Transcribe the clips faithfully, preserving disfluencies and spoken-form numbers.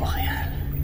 pour rien.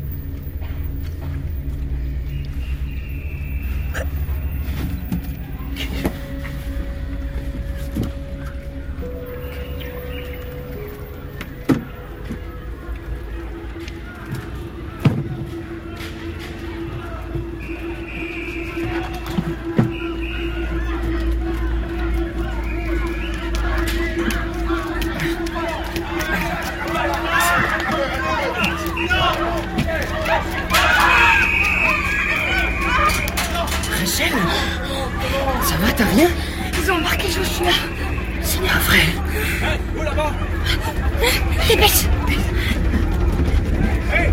Rachel, ça va, t'as rien? Ils ont embarqué Joshua. C'est pas vrai. Hein, où là-bas? Dépêche. Hey.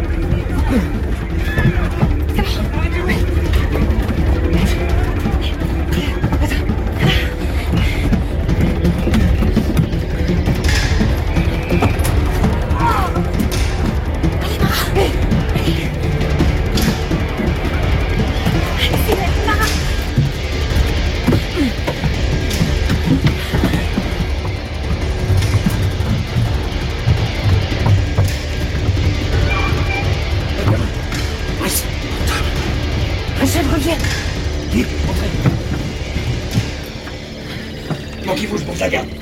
Rachel, reviens. Vite, entrez. Moi qui bouge pour ta garde.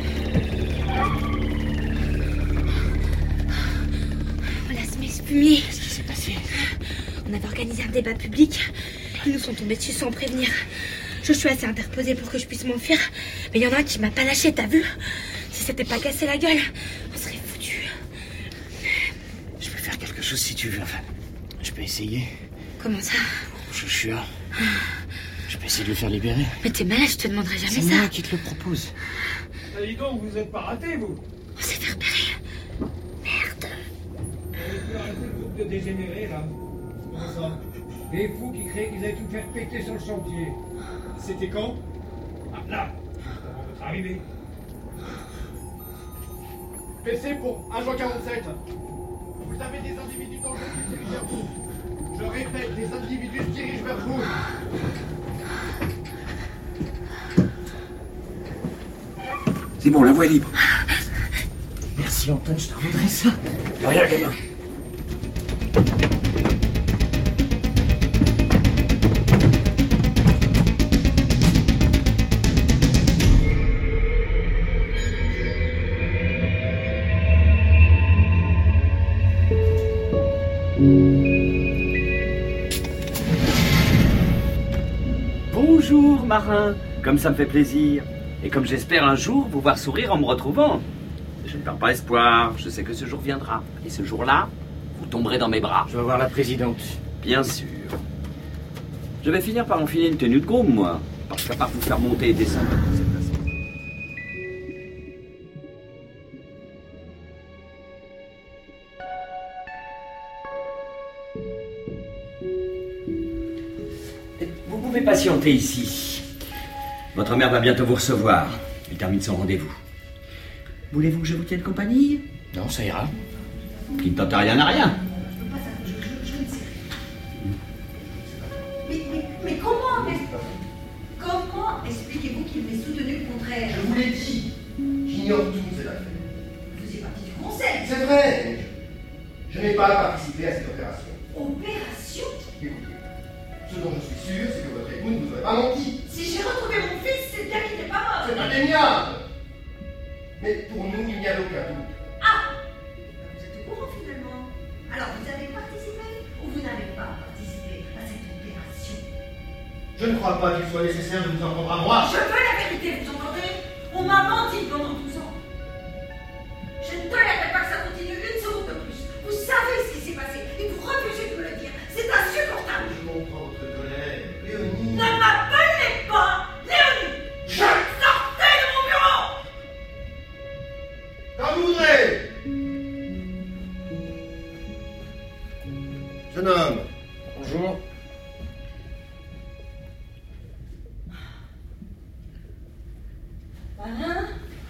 Voilà, ce mec fumier. Qu'est-ce qui s'est passé? On avait organisé un débat public. Ils nous sont tombés dessus sans prévenir. Joshua s'est interposé pour que je puisse m'enfuir. Mais il y en a un qui m'a pas lâché, t'as vu? Si c'était pas cassé la gueule, on serait foutus. Je peux faire quelque chose si tu veux. Enfin, je peux essayer. Comment ça? Joshua. Je peux essayer de le faire libérer. Mais t'es malade, je te demanderai jamais C'est ça. moi qui te le propose. Ah, dis donc, vous êtes pas ratés, vous. On s'est fait repérer. Merde. Vous avez pu arrêter le groupe de dégénérés, là. Comment ça? Les fous qui créaient qu'ils allaient tout faire péter sur le chantier. C'était quand? Ah, là, avant votre arrivée. P C pour un juin quarante-sept. Vous avez des individus dangereux qui se dirigent vers vous. Je répète, des individus se dirigent vers vous. C'est bon, la voie est libre. Merci Anton, je te rendrai ça. De rien, gamin. Bonjour, marin. Comme ça me fait plaisir. Et comme j'espère un jour vous voir sourire en me retrouvant. Je ne perds pas espoir. Je sais que ce jour viendra. Et ce jour-là, vous tomberez dans mes bras. Je vais voir la présidente. Bien sûr. Je vais finir par enfiler une tenue de groom, moi. Parce qu'à part vous faire monter et descendre de cette façon. Vous pouvez patienter ici. Votre mère va bientôt vous recevoir. Elle termine son rendez-vous. Voulez-vous que je vous tienne compagnie? Non, ça ira. Qui ne tente rien à rien. Mais, mais, mais comment mais, comment expliquez-vous qu'il m'ait soutenu le contraire? Je vous l'ai dit. J'ignore tout de cette affaire. Vous faisiez partie du conseil. C'est vrai. Je n'ai pas participé à cette opération. Opération? Écoutez, ce dont je suis sûr, c'est que votre époux ne vous aurait pas menti. Si j'ai retrouvé mon fils, c'est bien qu'il n'est pas mort. C'est indéniable. Mais pour nous, il n'y a aucun doute. Ah! Vous êtes au courant finalement. Alors vous avez participé ou vous n'avez pas participé à cette opération? Je ne crois pas qu'il soit nécessaire de vous en prendre à moi. Je veux la vérité, vous entendez? On m'a menti pendant douze ans. Je ne tolérerai pas que ça continue une seconde de plus. Vous savez ce qui s'est passé et vous refusez de me le dire. C'est insupportable. Je comprends votre colère. Léonie. Ne m'appelez pas Léonie. Je... Sortez de mon bureau. Quand vous voudrez. Jeune homme. Bonjour. Marin?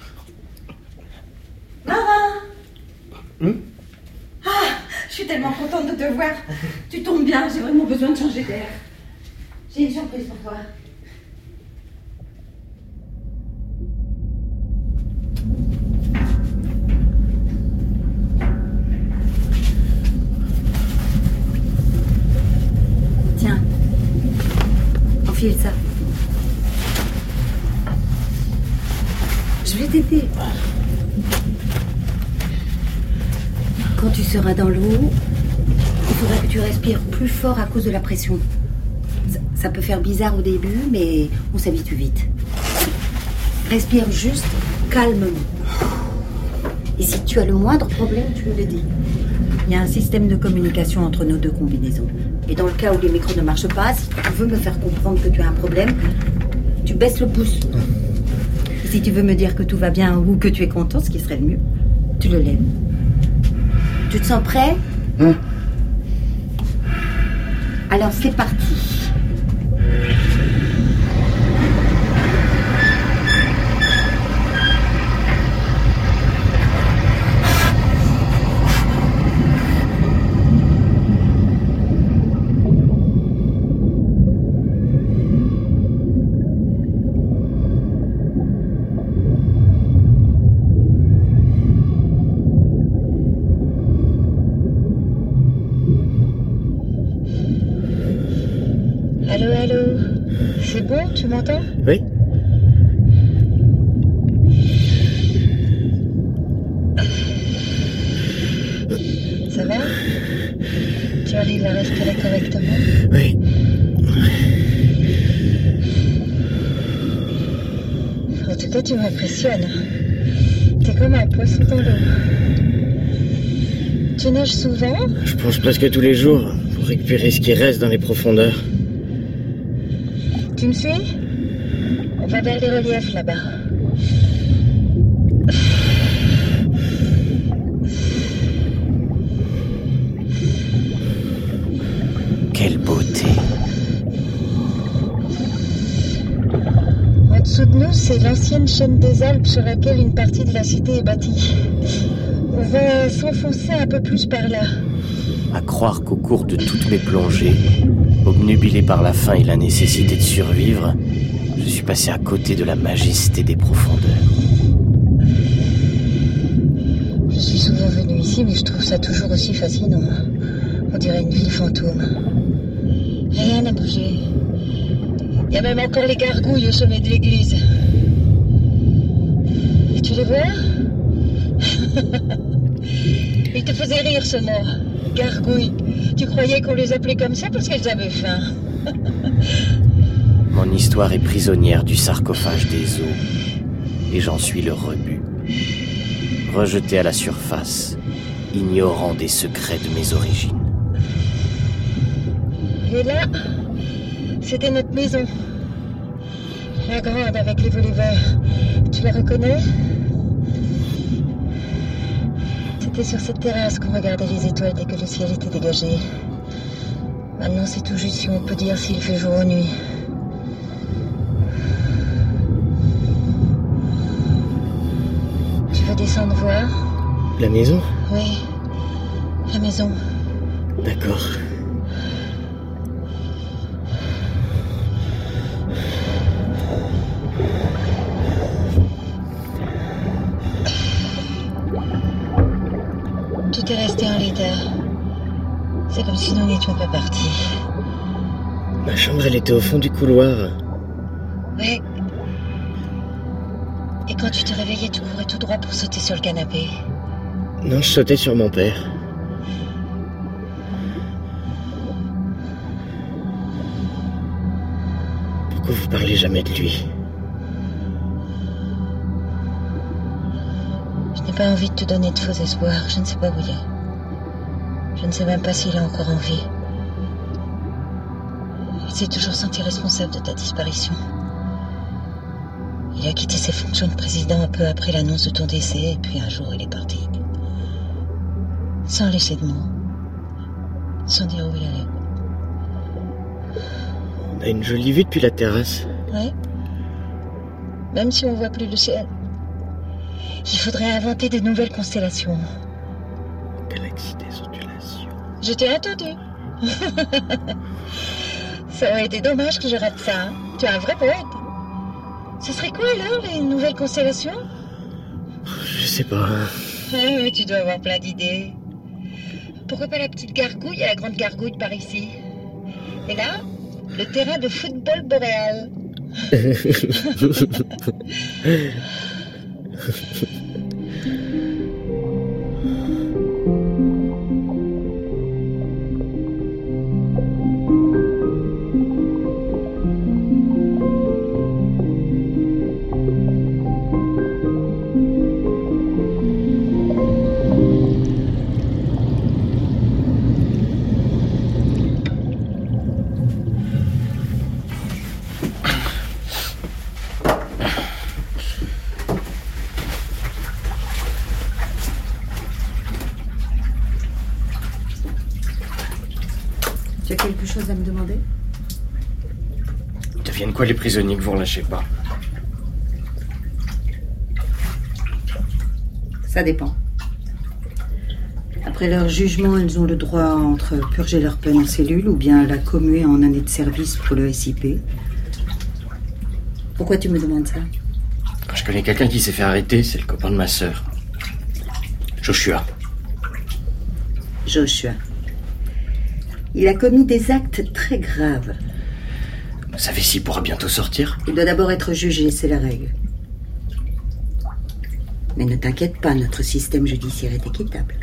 Marin? Hum? Ah, je suis tellement contente de te voir. Tu tombes bien, j'ai vraiment besoin de changer d'air. J'ai une surprise pour toi. File ça. Je vais t'aider. Quand tu seras dans l'eau, il faudra que tu respires plus fort à cause de la pression. Ça, ça peut faire bizarre au début, mais on s'habitue vite. Respire juste calmement. Et si tu as le moindre problème, tu me le dis. Il y a un système de communication entre nos deux combinaisons. Et dans le cas où les micros ne marchent pas, si tu veux me faire comprendre que tu as un problème, tu baisses le pouce. Et si tu veux me dire que tout va bien ou que tu es content, ce qui serait le mieux, tu le lèves. Tu te sens prêt ? Hein ? Alors c'est parti. Allô, allô. C'est bon, tu m'entends ? Oui. Ça va ? Tu arrives à respirer correctement ? Oui. En tout cas, tu m'impressionnes. T'es comme un poisson dans l'eau. Tu nages souvent ? Je pense presque tous les jours pour récupérer ce qui reste dans les profondeurs. Tu me suis ? On va vers les reliefs là-bas. Quelle beauté. En dessous de nous, c'est l'ancienne chaîne des Alpes sur laquelle une partie de la cité est bâtie. On va s'enfoncer un peu plus par là. À croire qu'au cours de toutes mes plongées, obnubilé par la faim et la nécessité de survivre, je suis passé à côté de la majesté des profondeurs. Je suis souvent venu ici, mais je trouve ça toujours aussi fascinant. On dirait une ville fantôme. Rien n'a bougé. Il y a même encore les gargouilles au sommet de l'église. Et tu les vois ? Il te faisait rire ce mot. Gargouilles. Tu croyais qu'on les appelait comme ça parce qu'elles avaient faim. Mon histoire est prisonnière du sarcophage des eaux, et j'en suis le rebut. Rejeté à la surface, ignorant des secrets de mes origines. Et là, c'était notre maison. La grande avec les volets verts. Tu la reconnais ? C'était sur cette terrasse qu'on regardait les étoiles dès que le ciel était dégagé. Maintenant, c'est tout juste si on peut dire s'il fait jour ou nuit. Tu veux descendre voir ? La maison ? Oui, la maison. D'accord. Tout est resté en l'état. C'est comme si nous n'étions pas partis. Ma chambre, elle était au fond du couloir. Oui. Et quand tu te réveillais, tu courais tout droit pour sauter sur le canapé. Non, je sautais sur mon père. Pourquoi vous parlez jamais de lui ? Je n'ai pas envie de te donner de faux espoirs. Je ne sais pas où il est. Je ne sais même pas s'il est encore en vie. Il s'est toujours senti responsable de ta disparition. Il a quitté ses fonctions de président un peu après l'annonce de ton décès, et puis un jour il est parti. Sans laisser de mots. Sans dire où il allait. On a une jolie vue depuis la terrasse. Ouais. Même si on voit plus le ciel. Il faudrait inventer de nouvelles constellations. Galaxie des ondulations. Je t'ai entendu. Ça aurait été dommage que je rate ça. Hein. Tu es un vrai poète. Ce serait quoi alors, les nouvelles constellations ? Je sais pas. Oh, tu dois avoir plein d'idées. Pourquoi pas la petite gargouille et la grande gargouille par ici ? Et là, Le terrain de football boréal. Tu as quelque chose à me demander? Deviennent quoi les prisonniers que vous relâchez pas? Ça dépend. Après leur jugement, ils ont le droit entre purger leur peine en cellule ou bien la commuer en année de service pour le S I P. Pourquoi tu me demandes ça? Je connais quelqu'un qui s'est fait arrêter, c'est le copain de ma sœur. Joshua. Joshua. Il a commis des actes très graves. Vous savez s'il pourra bientôt sortir? Il doit d'abord être jugé, c'est la règle. Mais ne t'inquiète pas, notre système judiciaire est équitable.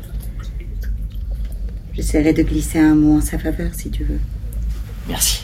J'essaierai de glisser un mot en sa faveur, si tu veux. Merci.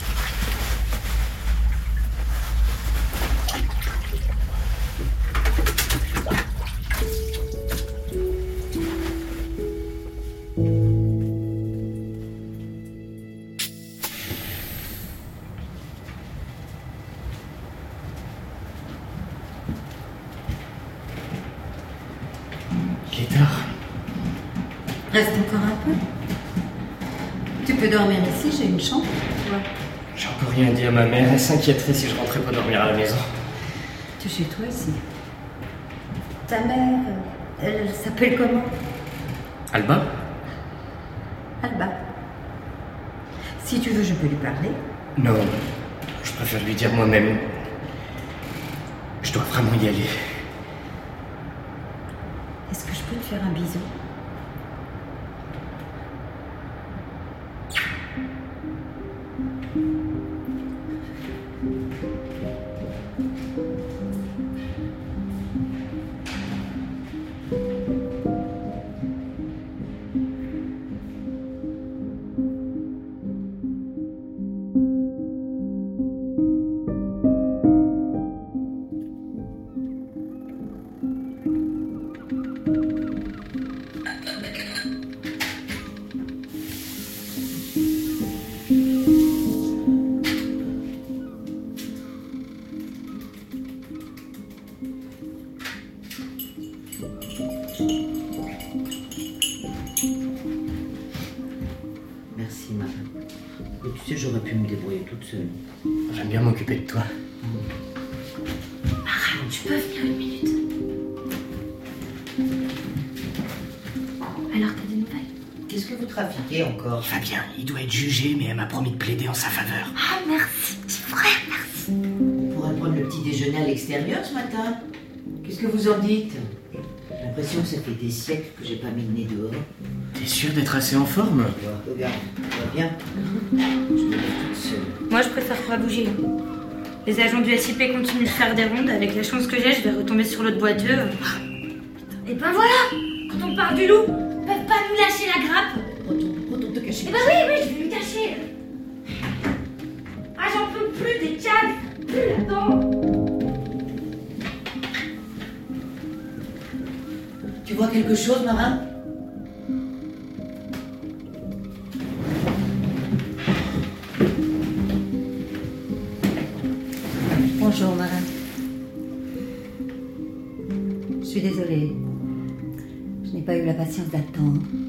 Il est tard. Reste encore un peu. Tu peux dormir ici, j'ai une chambre. Ouais. J'ai encore rien dit à ma mère, elle s'inquiéterait si je rentrais pas dormir à la maison. Tu es chez toi ici. Ta mère, elle s'appelle comment? Alba? Alba. Si tu veux, je peux lui parler. Non, je préfère lui dire moi-même. Je dois vraiment y aller. Est-ce que je peux te faire un bisou? Merci, Marin. Et tu sais, j'aurais pu me débrouiller toute seule. J'aime bien m'occuper de toi. Marin, tu peux venir une minute? Alors, t'as des nouvelles? Qu'est-ce que vous trafiquez encore? Il va bien, il doit être jugé, mais elle m'a promis de plaider en sa faveur. Ah, merci, petit frère, merci. On pourrait prendre le petit déjeuner à l'extérieur ce matin. Qu'est-ce que vous en dites? J'ai l'impression que ça fait des siècles que j'ai pas mis le nez dehors. T'es sûr d'être assez en forme? Ouais, regarde, tu vois bien. Je me lève toute seule. Moi, je préfère pas bouger. Les agents du S I P continuent de faire des rondes. Avec la chance que j'ai, je vais retomber sur l'autre boiteux. Et ben voilà! Quand on parle du loup, ils peuvent pas nous lâcher la grappe. Retourne, retourne te cacher. Eh ben oui, oui, je vais lui cacher. Ah, j'en peux plus des cadres. Plus là-dedans. Tu vois quelque chose, Marin? Bonjour, Marin. Je suis désolée. Je n'ai pas eu la patience d'attendre.